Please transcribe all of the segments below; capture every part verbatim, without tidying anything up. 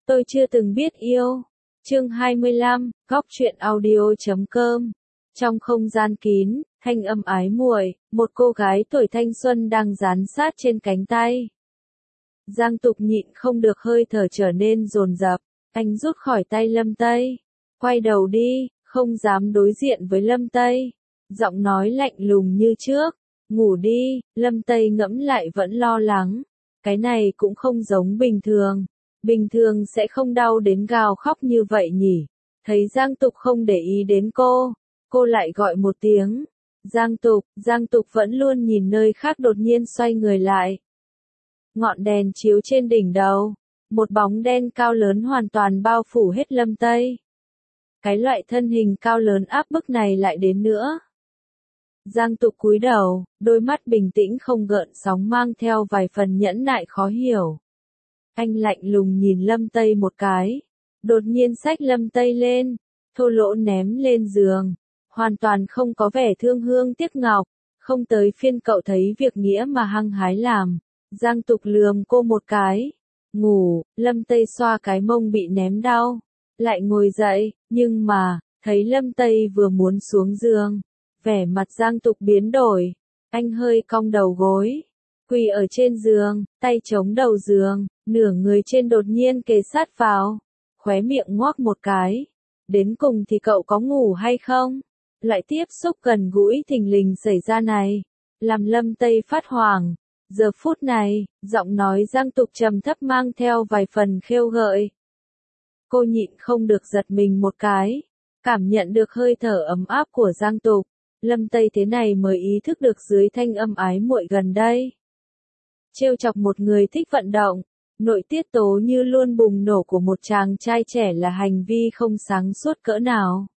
Tôi chưa từng biết yêu. Chương hai mươi lăm, góc truyện audio chấm com. Trong không gian kín, thanh âm ái muội, một cô gái tuổi thanh xuân đang dán sát trên cánh tay. Giang Tục nhịn không được, hơi thở trở nên dồn dập, anh rút khỏi tay Lâm Tây, quay đầu đi, không dám đối diện với Lâm Tây. Giọng nói lạnh lùng như trước, ngủ đi. Lâm Tây ngẫm lại vẫn lo lắng, cái này cũng không giống bình thường. Bình thường sẽ không đau đến gào khóc như vậy nhỉ. Thấy Giang Tục không để ý đến cô, cô lại gọi một tiếng. Giang Tục, Giang Tục vẫn luôn nhìn nơi khác, đột nhiên xoay người lại. Ngọn đèn chiếu trên đỉnh đầu, một bóng đen cao lớn hoàn toàn bao phủ hết Lâm Tây. Cái loại thân hình cao lớn áp bức này lại đến nữa. Giang Tục cúi đầu, đôi mắt bình tĩnh không gợn sóng, mang theo vài phần nhẫn nại khó hiểu. Anh lạnh lùng nhìn Lâm Tây một cái, đột nhiên xách Lâm Tây lên, thô lỗ ném lên giường, hoàn toàn không có vẻ thương hương tiếc ngọc. Không tới phiên cậu thấy việc nghĩa mà hăng hái làm. Giang Tục lườm cô một cái, ngủ. Lâm Tây xoa cái mông bị ném đau, lại ngồi dậy, nhưng mà, thấy Lâm Tây vừa muốn xuống giường, vẻ mặt Giang Tục biến đổi, anh hơi cong đầu gối, quỳ ở trên giường, tay chống đầu giường, nửa người trên đột nhiên kề sát vào, khóe miệng ngoác một cái. Đến cùng thì cậu có ngủ hay không? Loại tiếp xúc gần gũi thình lình xảy ra này, làm Lâm Tây phát hoảng. Giờ phút này, giọng nói Giang Tục trầm thấp mang theo vài phần khêu gợi. Cô nhịn không được giật mình một cái, cảm nhận được hơi thở ấm áp của Giang Tục. Lâm Tây thế này mới ý thức được dưới thanh âm ái muội gần đây. Trêu chọc một người thích vận động, nội tiết tố như luôn bùng nổ của một chàng trai trẻ là hành vi không sáng suốt cỡ nào.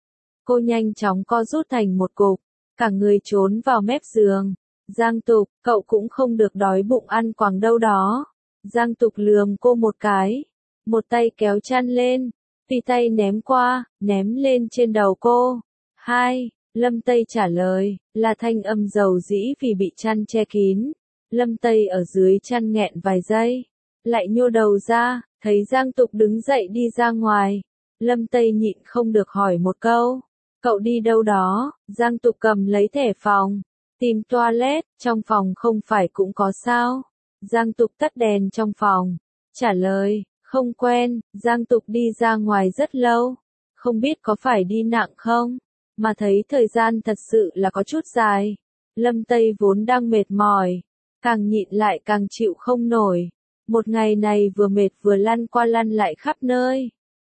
Cô nhanh chóng co rút thành một cục, cả người trốn vào mép giường. Giang Tục, cậu cũng không được đói bụng ăn quàng đâu đó. Giang Tục lườm cô một cái, một tay kéo chăn lên, tùy tay ném qua, ném lên trên đầu cô. Hai, Lâm Tây trả lời, là thanh âm dầu dĩ vì bị chăn che kín. Lâm Tây ở dưới chăn nghẹn vài giây, lại nhô đầu ra, thấy Giang Tục đứng dậy đi ra ngoài. Lâm Tây nhịn không được hỏi một câu, cậu đi đâu đó? Giang Tục cầm lấy thẻ phòng, tìm toilet, trong phòng không phải cũng có sao? Giang Tục tắt đèn trong phòng, trả lời, không quen. Giang Tục đi ra ngoài rất lâu, không biết có phải đi nặng không, mà thấy thời gian thật sự là có chút dài. Lâm Tây vốn đang mệt mỏi, càng nhịn lại càng chịu không nổi. Một ngày này vừa mệt vừa lăn qua lăn lại khắp nơi,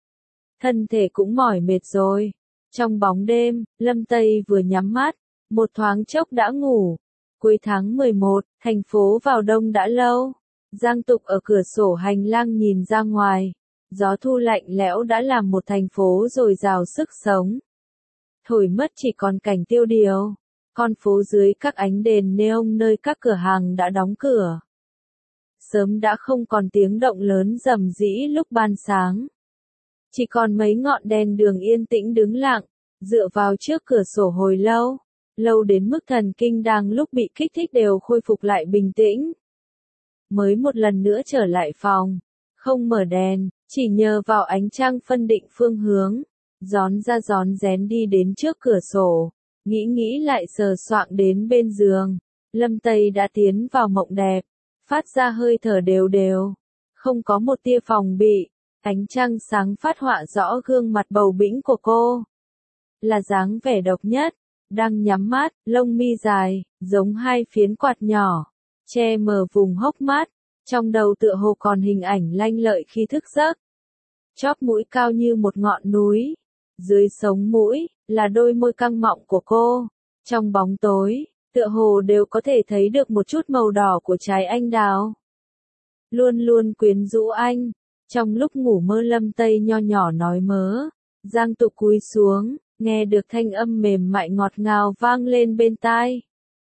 thân thể cũng mỏi mệt rồi. Trong bóng đêm, Lâm Tây vừa nhắm mắt, một thoáng chốc đã ngủ. Cuối tháng mười một, thành phố vào đông đã lâu. Giang Tục ở cửa sổ hành lang nhìn ra ngoài, gió thu lạnh lẽo đã làm một thành phố dồi dào sức sống. Thổi mất chỉ còn cảnh tiêu điều, con phố dưới các ánh đèn neon nơi các cửa hàng đã đóng cửa. Sớm đã không còn tiếng động lớn rầm rĩ lúc ban sáng. Chỉ còn mấy ngọn đèn đường yên tĩnh đứng lặng, dựa vào trước cửa sổ hồi lâu. Lâu đến mức thần kinh đang lúc bị kích thích đều khôi phục lại bình tĩnh. Mới một lần nữa trở lại phòng, không mở đèn, chỉ nhờ vào ánh trăng phân định phương hướng. Rón ra rón rén đi đến trước cửa sổ, nghĩ nghĩ lại sờ soạng đến bên giường. Lâm Tây đã tiến vào mộng đẹp, phát ra hơi thở đều đều, không có một tia phòng bị. Ánh trăng sáng phát họa rõ gương mặt bầu bĩnh của cô, là dáng vẻ độc nhất, đang nhắm mắt, lông mi dài, giống hai phiến quạt nhỏ, che mờ vùng hốc mắt, trong đầu tựa hồ còn hình ảnh lanh lợi khi thức giấc. Chóp mũi cao như một ngọn núi, dưới sống mũi, là đôi môi căng mọng của cô. Trong bóng tối, tựa hồ đều có thể thấy được một chút màu đỏ của trái anh đào. Luôn luôn quyến rũ anh. Trong lúc ngủ mơ Lâm Tây nho nhỏ nói mớ. Giang Tục cúi xuống, nghe được thanh âm mềm mại ngọt ngào vang lên bên tai.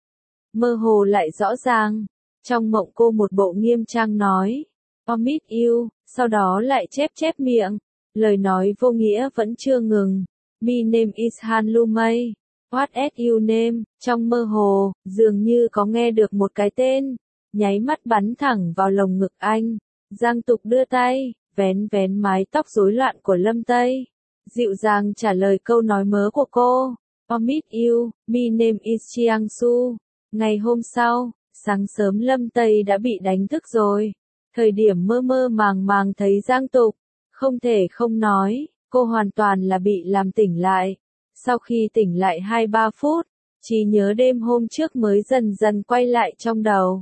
Mơ hồ lại rõ ràng, trong mộng cô một bộ nghiêm trang nói, I miss you, sau đó lại chép chép miệng, lời nói vô nghĩa vẫn chưa ngừng. My name is Han Lumei, what is your name? Trong mơ hồ, dường như có nghe được một cái tên, nháy mắt bắn thẳng vào lồng ngực anh. Giang Tục đưa tay, vén vén mái tóc rối loạn của Lâm Tây. Dịu dàng trả lời câu nói mớ của cô. I meet you, my name is Chiang Su. Ngày hôm sau, sáng sớm Lâm Tây đã bị đánh thức rồi. Thời điểm mơ mơ màng màng thấy Giang Tục, không thể không nói, cô hoàn toàn là bị làm tỉnh lại. Sau khi tỉnh lại hai ba phút, trí nhớ đêm hôm trước mới dần dần quay lại trong đầu.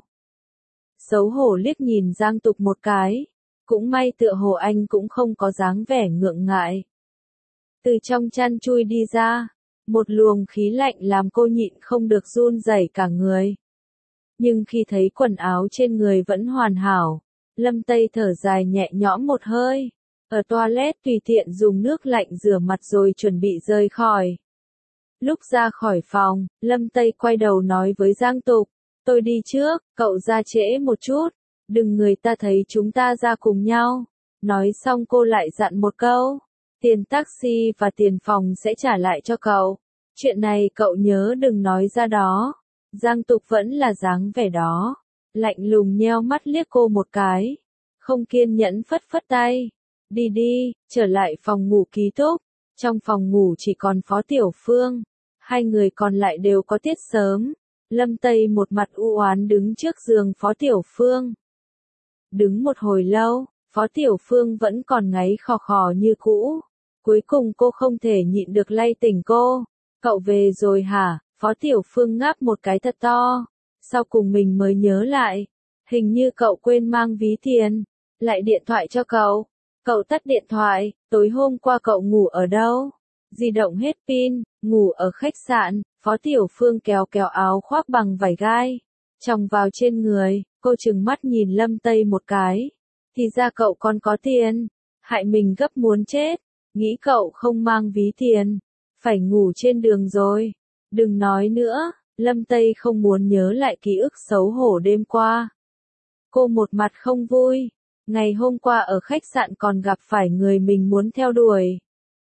Xấu hổ liếc nhìn Giang Tục một cái, cũng may tựa hồ anh cũng không có dáng vẻ ngượng ngại. Từ trong chăn chui đi ra, một luồng khí lạnh làm cô nhịn không được run rẩy cả người. Nhưng khi thấy quần áo trên người vẫn hoàn hảo, Lâm Tây thở dài nhẹ nhõm một hơi. Ở toilet tùy tiện dùng nước lạnh rửa mặt rồi chuẩn bị rời khỏi. Lúc ra khỏi phòng, Lâm Tây quay đầu nói với Giang Tục, tôi đi trước, cậu ra trễ một chút, đừng người ta thấy chúng ta ra cùng nhau. Nói xong cô lại dặn một câu, tiền taxi và tiền phòng sẽ trả lại cho cậu. Chuyện này cậu nhớ đừng nói ra đó. Giang Tục vẫn là dáng vẻ đó, lạnh lùng nheo mắt liếc cô một cái, không kiên nhẫn phất phất tay. Đi đi, trở lại phòng ngủ ký túc. Trong phòng ngủ chỉ còn Phó Tiểu Phương, hai người còn lại đều có tiết sớm. Lâm Tây một mặt u oán đứng trước giường Phó Tiểu Phương. Đứng một hồi lâu, Phó Tiểu Phương vẫn còn ngáy khò khò như cũ. Cuối cùng cô không thể nhịn được lay tỉnh cô. Cậu về rồi hả? Phó Tiểu Phương ngáp một cái thật to. Sau cùng mình mới nhớ lại. Hình như cậu quên mang ví tiền. Lại điện thoại cho cậu. Cậu tắt điện thoại. Tối hôm qua cậu ngủ ở đâu? Di động hết pin. Ngủ ở khách sạn. Phó Tiểu Phương kéo kéo áo khoác bằng vải gai, chồng vào trên người. Cô trừng mắt nhìn Lâm Tây một cái. Thì ra cậu còn có tiền. Hại mình gấp muốn chết. Nghĩ cậu không mang ví tiền, phải ngủ trên đường rồi. Đừng nói nữa. Lâm Tây không muốn nhớ lại ký ức xấu hổ đêm qua. Cô một mặt không vui. Ngày hôm qua ở khách sạn còn gặp phải người mình muốn theo đuổi.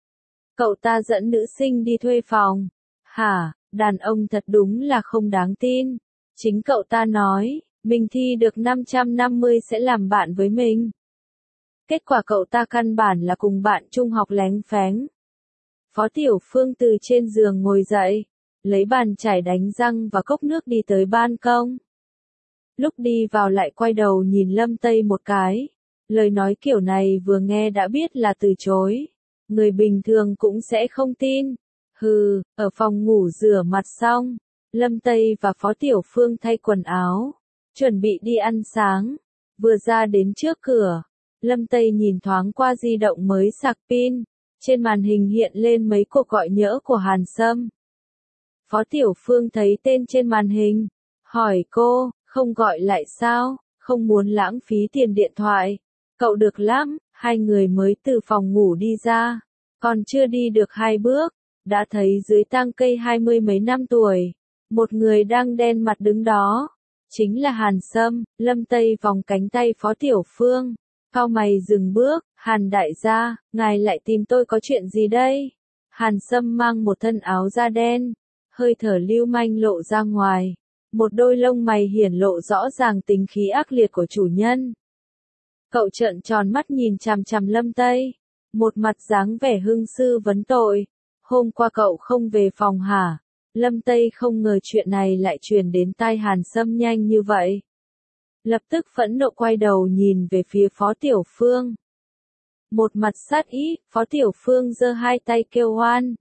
Cậu ta dẫn nữ sinh đi thuê phòng. Hả, đàn ông thật đúng là không đáng tin. Chính cậu ta nói, mình thi được năm trăm năm mươi sẽ làm bạn với mình. Kết quả cậu ta căn bản là cùng bạn trung học lén phén. Phó Tiểu Phương từ trên giường ngồi dậy, lấy bàn chải đánh răng và cốc nước đi tới ban công. Lúc đi vào lại quay đầu nhìn Lâm Tây một cái. Lời nói kiểu này vừa nghe đã biết là từ chối. Người bình thường cũng sẽ không tin. Hừ, ở phòng ngủ rửa mặt xong, Lâm Tây và Phó Tiểu Phương thay quần áo, chuẩn bị đi ăn sáng. Vừa ra đến trước cửa, Lâm Tây nhìn thoáng qua di động mới sạc pin, trên màn hình hiện lên mấy cuộc gọi nhỡ của Hàn Sâm. Phó Tiểu Phương thấy tên trên màn hình, hỏi cô, không gọi lại sao, không muốn lãng phí tiền điện thoại. Cậu được lắm, hai người mới từ phòng ngủ đi ra, còn chưa đi được hai bước, đã thấy dưới tang cây hai mươi mấy năm tuổi, một người đang đen mặt đứng đó. Chính là Hàn Sâm. Lâm Tây vòng cánh tay Phó Tiểu Phương, cau mày dừng bước. Hàn đại gia, ngài lại tìm tôi có chuyện gì đây? Hàn Sâm mang một thân áo da đen, hơi thở lưu manh lộ ra ngoài, một đôi lông mày hiển lộ rõ ràng tính khí ác liệt của chủ nhân. Cậu trợn tròn mắt nhìn chằm chằm Lâm Tây, một mặt dáng vẻ hưng sư vấn tội. Hôm qua cậu không về phòng hả? Lâm Tây không ngờ chuyện này lại truyền đến tai Hàn Sâm nhanh như vậy. Lập tức phẫn nộ quay đầu nhìn về phía Phó Tiểu Phương. Một mặt sát ý, Phó Tiểu Phương giơ hai tay kêu oan.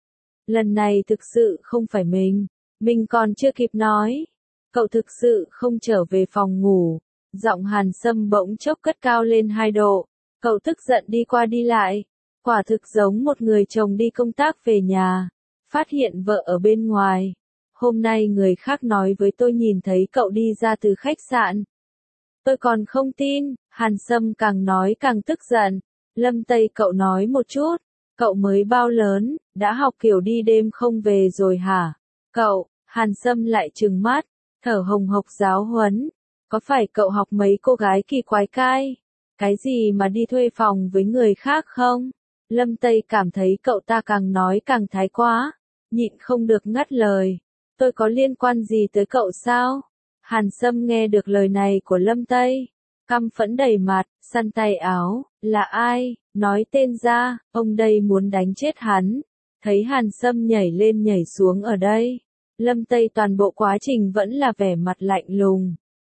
Lần này thực sự không phải mình, mình còn chưa kịp nói. Cậu thực sự không trở về phòng ngủ. Giọng Hàn Sâm bỗng chốc cất cao lên hai độ. Cậu tức giận đi qua đi lại. Quả thực giống một người chồng đi công tác về nhà, phát hiện vợ ở bên ngoài. Hôm nay người khác nói với tôi nhìn thấy cậu đi ra từ khách sạn. Tôi còn không tin. Hàn Sâm càng nói càng tức giận. Lâm Tây cậu nói một chút. Cậu mới bao lớn, đã học kiểu đi đêm không về rồi hả? Cậu, Hàn Sâm lại trừng mắt, thở hồng hộc giáo huấn. Có phải cậu học mấy cô gái kỳ quái cai? Cái gì mà đi thuê phòng với người khác không? Lâm Tây cảm thấy cậu ta càng nói càng thái quá, nhịn không được ngắt lời. Tôi có liên quan gì tới cậu sao? Hàn Sâm nghe được lời này của Lâm Tây, căm phẫn đầy mặt, săn tay áo, Là ai? Nói tên ra, ông đây muốn đánh chết hắn. Thấy Hàn Sâm nhảy lên nhảy xuống ở đây. Lâm Tây toàn bộ quá trình vẫn là vẻ mặt lạnh lùng.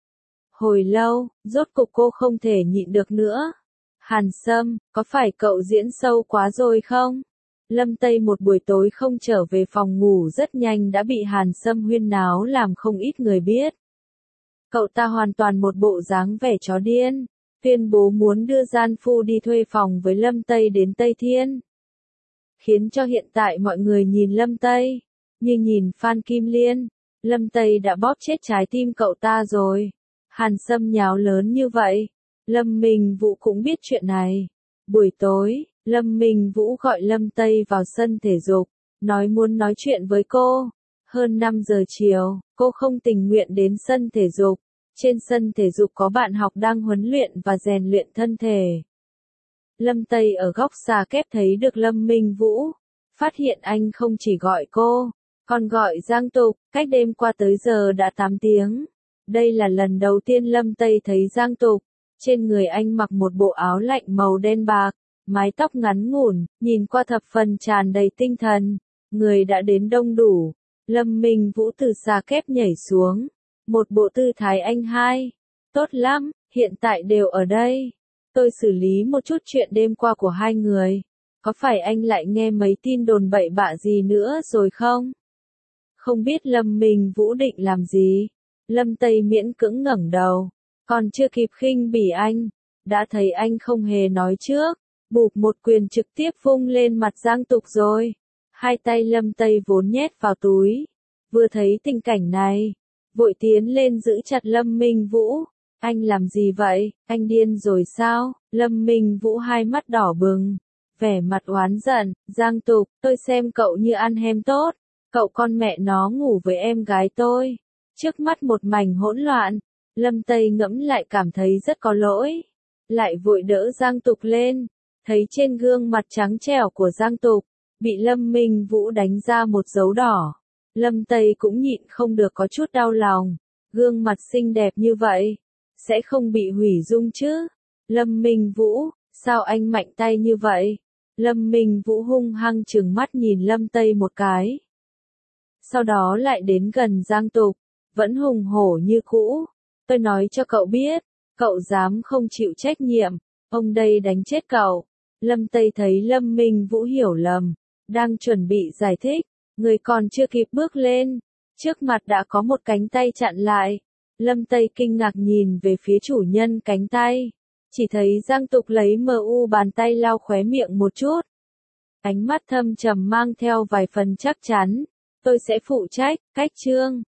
Hồi lâu, rốt cục cô không thể nhịn được nữa. Hàn Sâm, có phải cậu diễn sâu quá rồi không? Lâm Tây một buổi tối không trở về phòng ngủ rất nhanh đã bị Hàn Sâm huyên náo làm không ít người biết. Cậu ta hoàn toàn một bộ dáng vẻ chó điên, tuyên bố muốn đưa gian phu đi thuê phòng với Lâm Tây đến Tây Thiên. Khiến cho hiện tại mọi người nhìn Lâm Tây, như nhìn Phan Kim Liên, Lâm Tây đã bóp chết trái tim cậu ta rồi. Hàn Sâm nháo lớn như vậy, Lâm Minh Vũ cũng biết chuyện này. Buổi tối, Lâm Minh Vũ gọi Lâm Tây vào sân thể dục, nói muốn nói chuyện với cô. Hơn năm giờ chiều, cô không tình nguyện đến sân thể dục. Trên sân thể dục có bạn học đang huấn luyện và rèn luyện thân thể. Lâm Tây ở góc xà kép thấy được Lâm Minh Vũ, phát hiện anh không chỉ gọi cô, còn gọi Giang Tục, cách đêm qua tới giờ đã tám tiếng. Đây là lần đầu tiên Lâm Tây thấy Giang Tục, trên người anh mặc một bộ áo lạnh màu đen bạc, mái tóc ngắn ngủn, nhìn qua thập phần tràn đầy tinh thần, người đã đến đông đủ. Lâm Minh Vũ từ xà kép nhảy xuống, một bộ tư thái anh hai, tốt lắm, hiện tại đều ở đây. Tôi xử lý một chút chuyện đêm qua của hai người. Có phải anh lại nghe mấy tin đồn bậy bạ gì nữa rồi không? Không biết Lâm Minh Vũ định làm gì? Lâm Tây miễn cưỡng ngẩng đầu, còn chưa kịp khinh bỉ anh, đã thấy anh không hề nói trước, bụp một quyền trực tiếp vung lên mặt Giang Tục rồi. Hai tay Lâm Tây vốn nhét vào túi, vừa thấy tình cảnh này, vội tiến lên giữ chặt Lâm Minh Vũ. Anh làm gì vậy, anh điên rồi sao? Lâm Minh Vũ hai mắt đỏ bừng, vẻ mặt oán giận. Giang Tục, tôi xem cậu như ăn hem tốt, cậu con mẹ nó ngủ với em gái tôi. Trước mắt một mảnh hỗn loạn, Lâm Tây ngẫm lại cảm thấy rất có lỗi, lại vội đỡ Giang Tục lên, thấy trên gương mặt trắng trẻo của Giang Tục, bị Lâm Minh Vũ đánh ra một dấu đỏ. Lâm Tây cũng nhịn không được có chút đau lòng, gương mặt xinh đẹp như vậy, sẽ không bị hủy dung chứ? Lâm Minh Vũ, sao anh mạnh tay như vậy? Lâm Minh Vũ hung hăng trừng mắt nhìn Lâm Tây một cái. Sau đó lại đến gần Giang Tục, vẫn hùng hổ như cũ. Tôi nói cho cậu biết, cậu dám không chịu trách nhiệm, ông đây đánh chết cậu. Lâm Tây thấy Lâm Minh Vũ hiểu lầm, đang chuẩn bị giải thích, người còn chưa kịp bước lên, trước mặt đã có một cánh tay chặn lại. Lâm Tây kinh ngạc nhìn về phía chủ nhân cánh tay, chỉ thấy Giang Tục lấy mờ u bàn tay lau khóe miệng một chút. Ánh mắt thâm trầm mang theo vài phần chắc chắn, tôi sẽ phụ trách, cách chương.